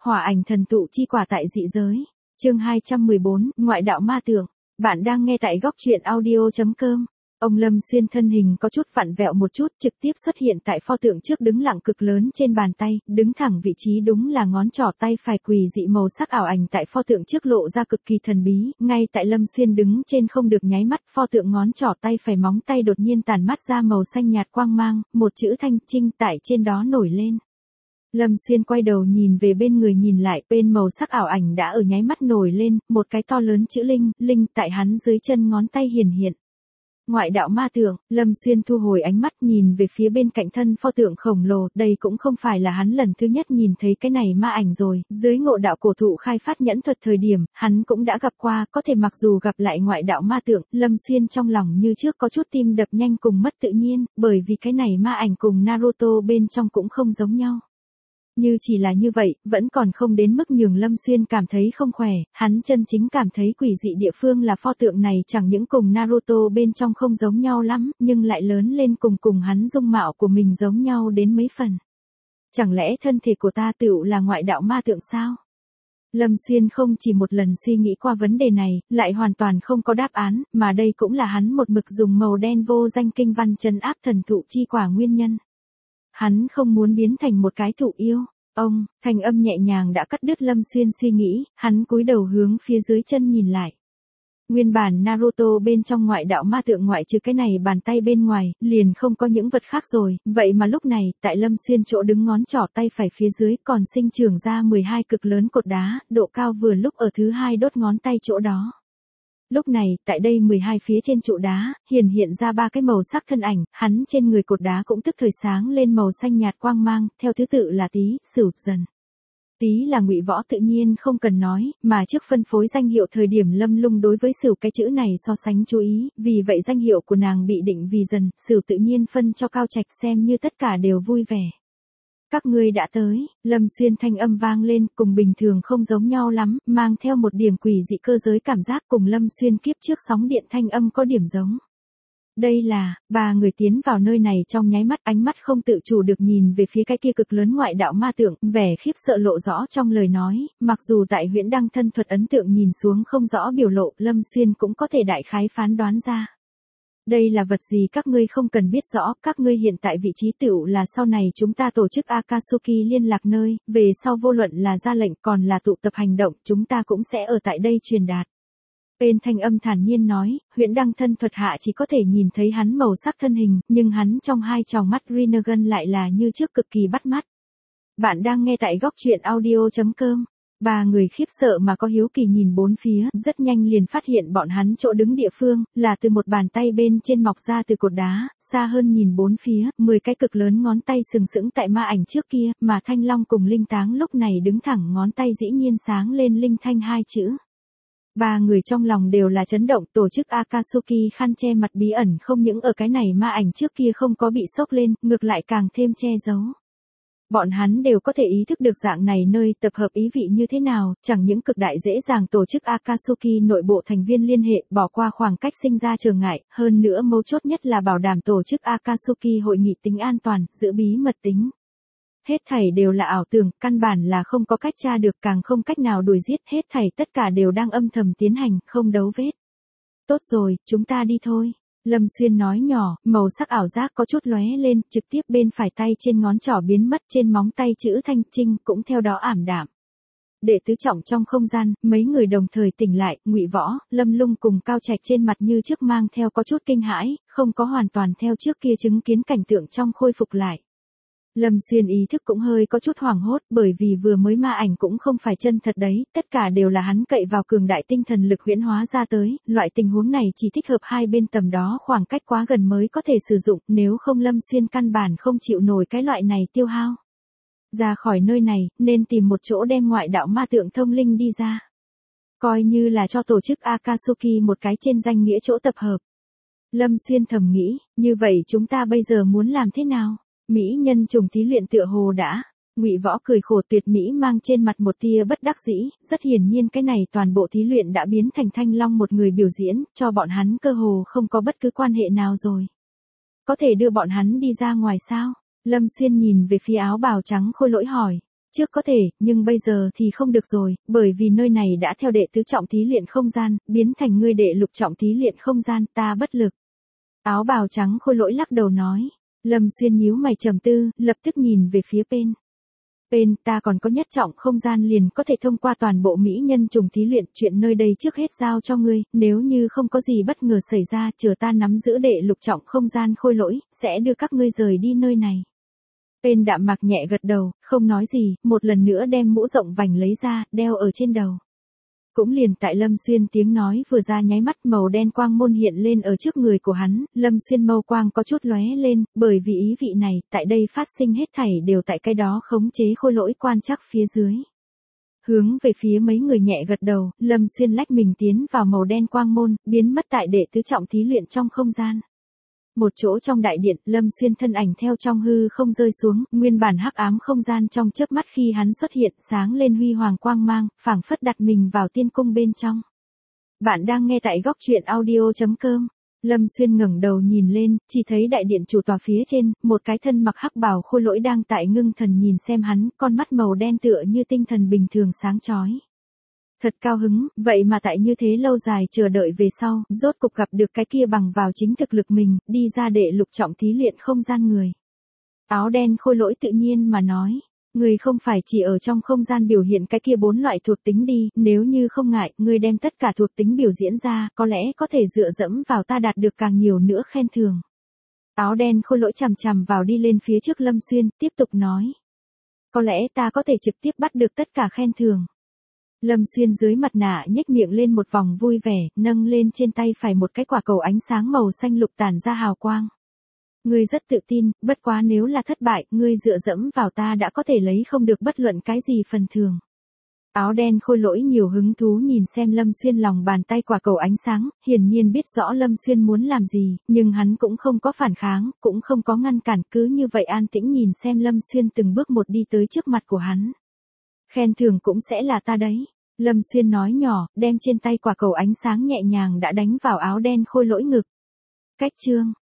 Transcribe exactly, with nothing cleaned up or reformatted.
Hỏa ảnh thần tụ chi quả tại dị giới. Chương hai trăm mười bốn, ngoại đạo ma tượng. Bạn đang nghe tại góc truyện audio chấm com. Ông Lâm Xuyên thân hình có chút vặn vẹo một chút, trực tiếp xuất hiện tại pho tượng trước đứng lặng cực lớn trên bàn tay, đứng thẳng vị trí đúng là ngón trỏ tay phải quỳ dị màu sắc ảo ảnh tại pho tượng trước lộ ra cực kỳ thần bí, ngay tại Lâm Xuyên đứng trên không được nháy mắt, pho tượng ngón trỏ tay phải móng tay đột nhiên tản mắt ra màu xanh nhạt quang mang, một chữ Thanh Trinh tại trên đó nổi lên. Lâm Xuyên quay đầu nhìn về bên người nhìn lại, bên màu sắc ảo ảnh đã ở nháy mắt nổi lên, một cái to lớn chữ Linh, Linh tại hắn dưới chân ngón tay hiển hiện. Ngoại đạo ma tượng. Lâm Xuyên thu hồi ánh mắt nhìn về phía bên cạnh thân pho tượng khổng lồ, đây cũng không phải là hắn lần thứ nhất nhìn thấy cái này ma ảnh rồi, dưới ngộ đạo cổ thụ khai phát nhẫn thuật thời điểm, hắn cũng đã gặp qua, có thể mặc dù gặp lại ngoại đạo ma tượng, Lâm Xuyên trong lòng như trước có chút tim đập nhanh cùng mất tự nhiên, bởi vì cái này ma ảnh cùng Naruto bên trong cũng không giống nhau. Như chỉ là như vậy, vẫn còn không đến mức nhường Lâm Xuyên cảm thấy không khỏe, hắn chân chính cảm thấy quỷ dị địa phương là pho tượng này chẳng những cùng Naruto bên trong không giống nhau lắm, nhưng lại lớn lên cùng cùng hắn dung mạo của mình giống nhau đến mấy phần. Chẳng lẽ thân thể của ta tựu là ngoại đạo ma tượng sao? Lâm Xuyên không chỉ một lần suy nghĩ qua vấn đề này, lại hoàn toàn không có đáp án, mà đây cũng là hắn một mực dùng màu đen vô danh kinh văn trấn áp thần thụ chi quả nguyên nhân. Hắn không muốn biến thành một cái thụ yêu. Ông, thanh âm nhẹ nhàng đã cắt đứt Lâm Xuyên suy nghĩ, hắn cúi đầu hướng phía dưới chân nhìn lại. Nguyên bản Naruto bên trong ngoại đạo ma tượng ngoại trừ cái này bàn tay bên ngoài, liền không có những vật khác rồi, vậy mà lúc này, tại Lâm Xuyên chỗ đứng ngón trỏ tay phải phía dưới còn sinh trưởng ra mười hai cực lớn cột đá, độ cao vừa lúc ở thứ hai đốt ngón tay chỗ đó. Lúc này, tại đây mười hai phía trên trụ đá, hiển hiện ra ba cái màu sắc thân ảnh, hắn trên người cột đá cũng tức thời sáng lên màu xanh nhạt quang mang, theo thứ tự là Tý, Sửu, Dần. Tý là Ngụy Võ tự nhiên không cần nói, mà trước phân phối danh hiệu thời điểm Lâm Lung đối với Sửu cái chữ này so sánh chú ý, vì vậy danh hiệu của nàng bị định vì Dần, Sửu tự nhiên phân cho Cao Trạch xem như tất cả đều vui vẻ. Các ngươi đã tới. Lâm Xuyên thanh âm vang lên, cùng bình thường không giống nhau lắm, mang theo một điểm quỷ dị cơ giới cảm giác cùng Lâm Xuyên kiếp trước sóng điện thanh âm có điểm giống. Đây là, ba người tiến vào nơi này trong nháy mắt, ánh mắt không tự chủ được nhìn về phía cái kia cực lớn ngoại đạo ma tượng, vẻ khiếp sợ lộ rõ trong lời nói, mặc dù tại Huyễn Đăng thân thuật ấn tượng nhìn xuống không rõ biểu lộ, Lâm Xuyên cũng có thể đại khái phán đoán ra. Đây là vật gì các ngươi không cần biết rõ, các ngươi hiện tại vị trí tựu là sau này chúng ta tổ chức Akatsuki liên lạc nơi, về sau vô luận là ra lệnh còn là tụ tập hành động, chúng ta cũng sẽ ở tại đây truyền đạt. Bên thanh âm thản nhiên nói, Huyễn Đăng thân thuật hạ chỉ có thể nhìn thấy hắn màu sắc thân hình, nhưng hắn trong hai tròng mắt Rinnegan lại là như trước cực kỳ bắt mắt. Bạn đang nghe tại góc truyện audio chấm com. Ba người khiếp sợ mà có hiếu kỳ nhìn bốn phía, rất nhanh liền phát hiện bọn hắn chỗ đứng địa phương, là từ một bàn tay bên trên mọc ra từ cột đá, xa hơn nhìn bốn phía, mười cái cực lớn ngón tay sừng sững tại ma ảnh trước kia, mà Thanh Long cùng Linh Táng lúc này đứng thẳng ngón tay dĩ nhiên sáng lên Linh Thanh hai chữ. Ba người trong lòng đều là chấn động, tổ chức Akatsuki khăn che mặt bí ẩn không những ở cái này ma ảnh trước kia không có bị sốc lên, ngược lại càng thêm che giấu. Bọn hắn đều có thể ý thức được dạng này nơi tập hợp ý vị như thế nào, chẳng những cực đại dễ dàng tổ chức Akatsuki nội bộ thành viên liên hệ, bỏ qua khoảng cách sinh ra trở ngại, hơn nữa mấu chốt nhất là bảo đảm tổ chức Akatsuki hội nghị tính an toàn, giữ bí mật tính. Hết thảy đều là ảo tưởng, căn bản là không có cách tra được, càng không cách nào đuổi giết, hết thảy tất cả đều đang âm thầm tiến hành, không đấu vết. Tốt rồi, chúng ta đi thôi. Lâm Xuyên nói nhỏ, màu sắc ảo giác có chút lóe lên, trực tiếp bên phải tay trên ngón trỏ biến mất, trên móng tay chữ Thanh Trinh cũng theo đó ảm đạm. Đệ tứ trọng trong không gian, mấy người đồng thời tỉnh lại, Ngụy Võ, Lâm Lung cùng Cao Trạch trên mặt như trước mang theo có chút kinh hãi, không có hoàn toàn theo trước kia chứng kiến cảnh tượng trong khôi phục lại. Lâm Xuyên ý thức cũng hơi có chút hoảng hốt, bởi vì vừa mới ma ảnh cũng không phải chân thật đấy, tất cả đều là hắn cậy vào cường đại tinh thần lực huyễn hóa ra tới, loại tình huống này chỉ thích hợp hai bên tầm đó khoảng cách quá gần mới có thể sử dụng, nếu không Lâm Xuyên căn bản không chịu nổi cái loại này tiêu hao. Ra khỏi nơi này, nên tìm một chỗ đem ngoại đạo ma tượng thông linh đi ra. Coi như là cho tổ chức Akatsuki một cái trên danh nghĩa chỗ tập hợp. Lâm Xuyên thầm nghĩ, như vậy chúng ta bây giờ muốn làm thế nào? Mỹ nhân trùng thí luyện tựa hồ đã. Ngụy Võ cười khổ tuyệt mỹ mang trên mặt một tia bất đắc dĩ, rất hiển nhiên cái này toàn bộ thí luyện đã biến thành Thanh Long một người biểu diễn, cho bọn hắn cơ hồ không có bất cứ quan hệ nào rồi. Có thể đưa bọn hắn đi ra ngoài sao? Lâm Xuyên nhìn về phía áo bào trắng khôi lỗi hỏi. Trước có thể, nhưng bây giờ thì không được rồi, bởi vì nơi này đã theo đệ tứ trọng thí luyện không gian, biến thành ngươi đệ lục trọng thí luyện không gian, ta bất lực. Áo bào trắng khôi lỗi lắc đầu nói. Lâm Xuyên nhíu mày trầm tư, lập tức nhìn về phía Pen. Pen, ta còn có nhất trọng không gian liền có thể thông qua toàn bộ mỹ nhân trùng thí luyện, chuyện nơi đây trước hết giao cho ngươi, nếu như không có gì bất ngờ xảy ra, chờ ta nắm giữ đệ lục trọng không gian khôi lỗi, sẽ đưa các ngươi rời đi nơi này. Pen đạm mạc nhẹ gật đầu, không nói gì, một lần nữa đem mũ rộng vành lấy ra, đeo ở trên đầu. Cũng liền tại Lâm Xuyên tiếng nói vừa ra nháy mắt, màu đen quang môn hiện lên ở trước người của hắn, Lâm Xuyên mâu quang có chút lóe lên, bởi vì ý vị này, tại đây phát sinh hết thảy đều tại cái đó khống chế khôi lỗi quan trắc phía dưới. Hướng về phía mấy người nhẹ gật đầu, Lâm Xuyên lách mình tiến vào màu đen quang môn, biến mất tại đệ tứ trọng thí luyện trong không gian. Một chỗ trong đại điện, Lâm Xuyên thân ảnh theo trong hư không rơi xuống, nguyên bản hắc ám không gian trong chớp mắt khi hắn xuất hiện, sáng lên huy hoàng quang mang, phảng phất đặt mình vào tiên cung bên trong. Bạn đang nghe tại góc truyện audio chấm com. Lâm Xuyên ngẩng đầu nhìn lên, chỉ thấy đại điện chủ tòa phía trên, một cái thân mặc hắc bào khôi lỗi đang tại ngưng thần nhìn xem hắn, con mắt màu đen tựa như tinh thần bình thường sáng chói. Thật cao hứng, vậy mà tại như thế lâu dài chờ đợi về sau, rốt cục gặp được cái kia bằng vào chính thực lực mình, đi ra đệ lục trọng thí luyện không gian người. Áo đen khôi lỗi tự nhiên mà nói, người không phải chỉ ở trong không gian biểu hiện cái kia bốn loại thuộc tính đi, nếu như không ngại, người đem tất cả thuộc tính biểu diễn ra, có lẽ có thể dựa dẫm vào ta đạt được càng nhiều nữa khen thưởng. Áo đen khôi lỗi chằm chằm vào đi lên phía trước Lâm Xuyên, tiếp tục nói. Có lẽ ta có thể trực tiếp bắt được tất cả khen thưởng. Lâm Xuyên dưới mặt nạ nhếch miệng lên một vòng vui vẻ, nâng lên trên tay phải một cái quả cầu ánh sáng màu xanh lục tản ra hào quang. Ngươi rất tự tin, bất quá nếu là thất bại, ngươi dựa dẫm vào ta đã có thể lấy không được bất luận cái gì phần thưởng. Áo đen khôi lỗi nhiều hứng thú nhìn xem Lâm Xuyên lòng bàn tay quả cầu ánh sáng, hiển nhiên biết rõ Lâm Xuyên muốn làm gì, nhưng hắn cũng không có phản kháng, cũng không có ngăn cản, cứ như vậy an tĩnh nhìn xem Lâm Xuyên từng bước một đi tới trước mặt của hắn. Khen thưởng cũng sẽ là ta đấy. Lâm Xuyên nói nhỏ, đem trên tay quả cầu ánh sáng nhẹ nhàng đã đánh vào áo đen khôi lỗi ngực. Cách chương.